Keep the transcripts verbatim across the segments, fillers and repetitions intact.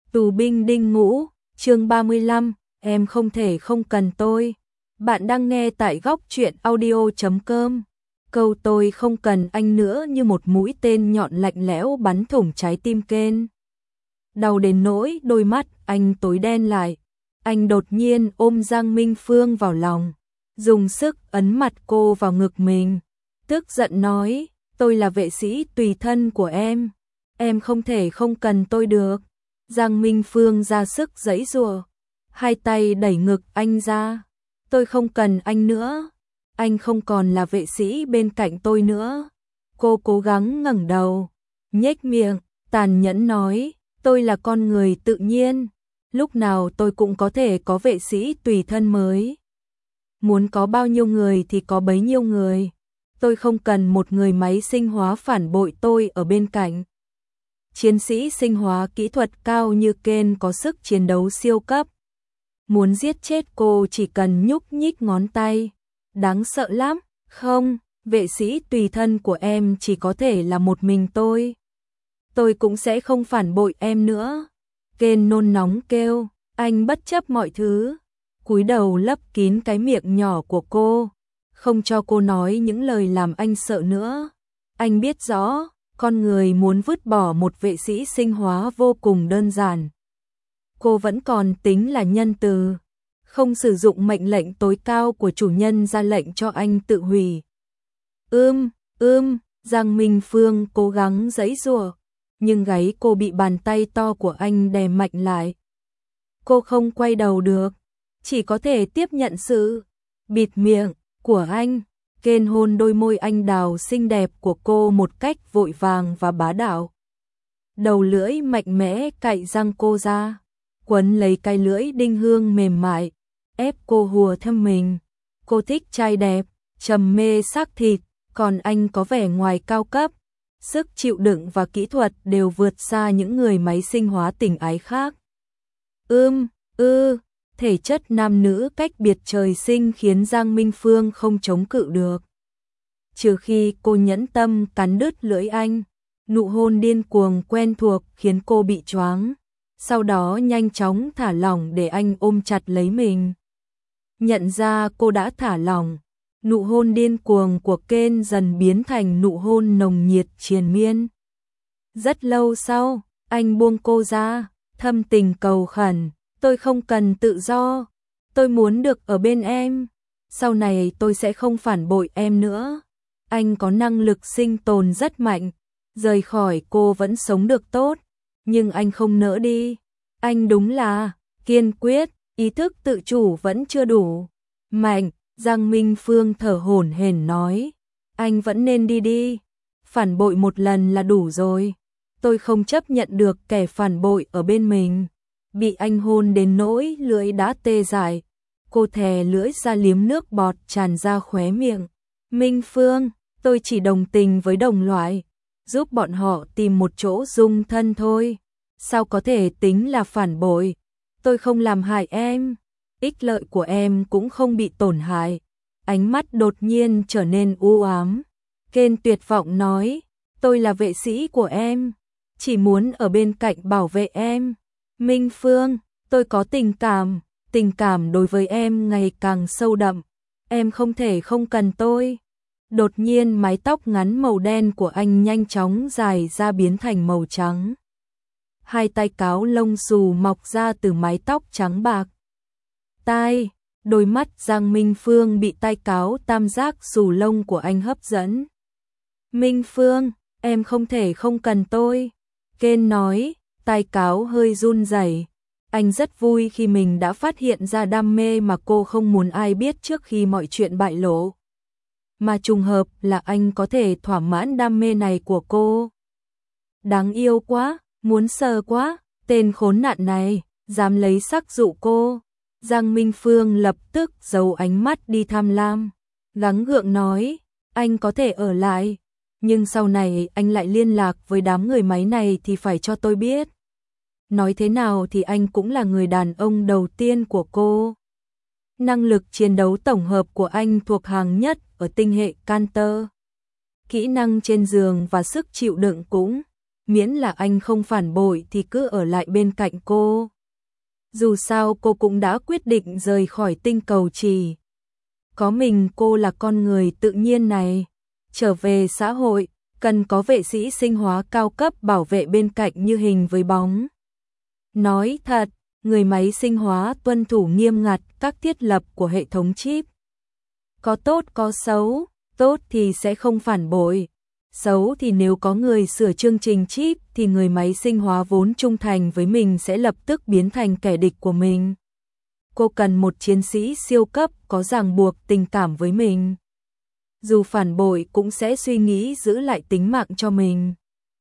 Tù binh đinh ngũ, chương ba mươi lăm, em không thể không cần tôi. Bạn đang nghe tại góc truyện audio chấm com. Câu tôi không cần anh nữa như một mũi tên nhọn lạnh lẽo bắn thủng trái tim Ken. Đau đến nỗi đôi mắt anh tối đen lại. Anh đột nhiên ôm Giang Minh Phương vào lòng, dùng sức ấn mặt cô vào ngực mình. Tức giận nói, tôi là vệ sĩ tùy thân của em. Em không thể không cần tôi được. Giang Minh Phương ra sức giãy giụa, hai tay đẩy ngực anh ra. Tôi không cần anh nữa. Anh không còn là vệ sĩ bên cạnh tôi nữa. Cô cố gắng ngẩng đầu, nhếch miệng, tàn nhẫn nói, tôi là con người tự nhiên. Lúc nào tôi cũng có thể có vệ sĩ tùy thân mới. Muốn có bao nhiêu người thì có bấy nhiêu người. Tôi không cần một người máy sinh hóa phản bội tôi ở bên cạnh. Chiến sĩ sinh hóa kỹ thuật cao như Ken có sức chiến đấu siêu cấp. Muốn giết chết cô chỉ cần nhúc nhích ngón tay. Đáng sợ lắm, không, vệ sĩ tùy thân của em chỉ có thể là một mình tôi. Tôi cũng sẽ không phản bội em nữa. Ken nôn nóng kêu, anh bất chấp mọi thứ, cúi đầu lấp kín cái miệng nhỏ của cô, không cho cô nói những lời làm anh sợ nữa. Anh biết rõ, con người muốn vứt bỏ một vệ sĩ sinh hóa vô cùng đơn giản. Cô vẫn còn tính là nhân từ, không sử dụng mệnh lệnh tối cao của chủ nhân ra lệnh cho anh tự hủy. Ưm, ưm, Giang Minh Phương cố gắng giãy giụa, nhưng gáy cô bị bàn tay to của anh đè mạnh lại. Cô không quay đầu được, chỉ có thể tiếp nhận sự bịt miệng của anh. Ken hôn đôi môi anh đào xinh đẹp của cô một cách vội vàng và bá đạo. Đầu lưỡi mạnh mẽ cạy răng cô ra, quấn lấy cái lưỡi đinh hương mềm mại, ép cô hùa thâm mình. Cô thích trai đẹp, trầm mê xác thịt, còn anh có vẻ ngoài cao cấp. Sức chịu đựng và kỹ thuật đều vượt xa những người máy sinh hóa tình ái khác. Ưm, ư, thể chất nam nữ cách biệt trời sinh khiến Giang Minh Phương không chống cự được. Trừ khi cô nhẫn tâm cắn đứt lưỡi anh, nụ hôn điên cuồng quen thuộc khiến cô bị choáng. Sau đó nhanh chóng thả lỏng để anh ôm chặt lấy mình. Nhận ra cô đã thả lỏng, nụ hôn điên cuồng của Ken dần biến thành nụ hôn nồng nhiệt triền miên. Rất lâu sau, anh buông cô ra, thâm tình cầu khẩn, tôi không cần tự do, tôi muốn được ở bên em, sau này tôi sẽ không phản bội em nữa. Anh có năng lực sinh tồn rất mạnh, rời khỏi cô vẫn sống được tốt, nhưng anh không nỡ đi. Anh đúng là kiên quyết, ý thức tự chủ vẫn chưa đủ mạnh. Giang Minh Phương thở hổn hển nói, anh vẫn nên đi đi, phản bội một lần là đủ rồi. Tôi không chấp nhận được kẻ phản bội ở bên mình. Bị anh hôn đến nỗi lưỡi đã tê dại, cô thè lưỡi ra liếm nước bọt tràn ra khóe miệng. Minh Phương, tôi chỉ đồng tình với đồng loại, giúp bọn họ tìm một chỗ dung thân thôi. Sao có thể tính là phản bội? Tôi không làm hại em, ích lợi của em cũng không bị tổn hại. Ánh mắt đột nhiên trở nên u ám. Ken tuyệt vọng nói, tôi là vệ sĩ của em, chỉ muốn ở bên cạnh bảo vệ em. Minh Phương, tôi có tình cảm, tình cảm đối với em ngày càng sâu đậm. Em không thể không cần tôi. Đột nhiên mái tóc ngắn màu đen của anh nhanh chóng dài ra biến thành màu trắng. Hai tay cáo lông xù mọc ra từ mái tóc trắng bạc. Tai, đôi mắt Giang Minh Phương bị tay cáo tam giác xù lông của anh hấp dẫn. Minh Phương, em không thể không cần tôi. Ken nói, tay cáo hơi run rẩy. Anh rất vui khi mình đã phát hiện ra đam mê mà cô không muốn ai biết trước khi mọi chuyện bại lộ. Mà trùng hợp là anh có thể thỏa mãn đam mê này của cô. Đáng yêu quá, muốn sờ quá, tên khốn nạn này, dám lấy sắc dụ cô. Giang Minh Phương lập tức giấu ánh mắt đi tham lam, gắng gượng nói, anh có thể ở lại, nhưng sau này anh lại liên lạc với đám người máy này thì phải cho tôi biết. Nói thế nào thì anh cũng là người đàn ông đầu tiên của cô. Năng lực chiến đấu tổng hợp của anh thuộc hàng nhất ở tinh hệ Cantor. Kỹ năng trên giường và sức chịu đựng cũng miễn là anh không phản bội thì cứ ở lại bên cạnh cô. Dù sao cô cũng đã quyết định rời khỏi tinh cầu chỉ. Có mình cô là con người tự nhiên này. Trở về xã hội, cần có vệ sĩ sinh hóa cao cấp bảo vệ bên cạnh như hình với bóng. Nói thật, người máy sinh hóa tuân thủ nghiêm ngặt các thiết lập của hệ thống chip. Có tốt có xấu, tốt thì sẽ không phản bội. Xấu thì nếu có người sửa chương trình chip thì người máy sinh hóa vốn trung thành với mình sẽ lập tức biến thành kẻ địch của mình. Cô cần một chiến sĩ siêu cấp có ràng buộc tình cảm với mình. Dù phản bội cũng sẽ suy nghĩ giữ lại tính mạng cho mình.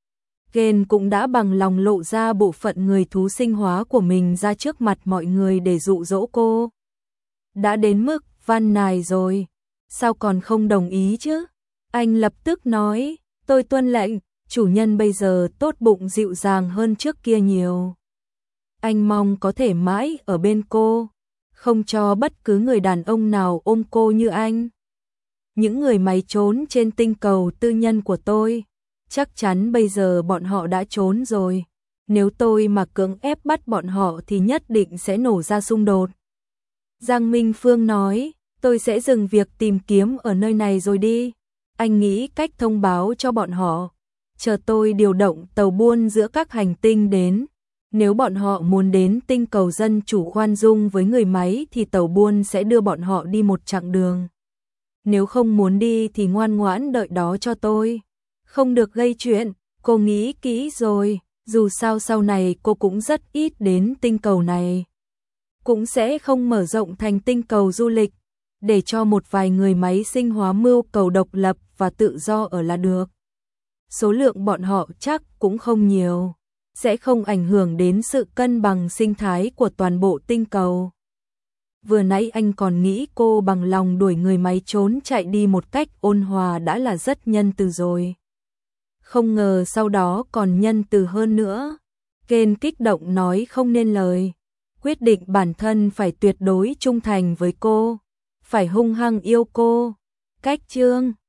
Gen cũng đã bằng lòng lộ ra bộ phận người thú sinh hóa của mình ra trước mặt mọi người để dụ dỗ cô. Đã đến mức van nài rồi, sao còn không đồng ý chứ? Anh lập tức nói, tôi tuân lệnh, chủ nhân bây giờ tốt bụng dịu dàng hơn trước kia nhiều. Anh mong có thể mãi ở bên cô, không cho bất cứ người đàn ông nào ôm cô như anh. Những người máy trốn trên tinh cầu tư nhân của tôi, chắc chắn bây giờ bọn họ đã trốn rồi. Nếu tôi mà cưỡng ép bắt bọn họ thì nhất định sẽ nổ ra xung đột. Giang Minh Phương nói, tôi sẽ dừng việc tìm kiếm ở nơi này rồi đi. Anh nghĩ cách thông báo cho bọn họ. Chờ tôi điều động tàu buôn giữa các hành tinh đến. Nếu bọn họ muốn đến tinh cầu dân chủ khoan dung với người máy thì tàu buôn sẽ đưa bọn họ đi một chặng đường. Nếu không muốn đi thì ngoan ngoãn đợi đó cho tôi. Không được gây chuyện, cô nghĩ kỹ rồi, dù sao sau này cô cũng rất ít đến tinh cầu này. Cũng sẽ không mở rộng thành tinh cầu du lịch, để cho một vài người máy sinh hóa mưu cầu độc lập và tự do ở là được. Số lượng bọn họ chắc cũng không nhiều, sẽ không ảnh hưởng đến sự cân bằng sinh thái của toàn bộ tinh cầu. Vừa nãy anh còn nghĩ cô bằng lòng đuổi người máy trốn chạy đi một cách ôn hòa đã là rất nhân từ rồi. Không ngờ sau đó còn nhân từ hơn nữa. Ken kích động nói không nên lời. Quyết định bản thân phải tuyệt đối trung thành với cô, phải hung hăng yêu cô. Cách chương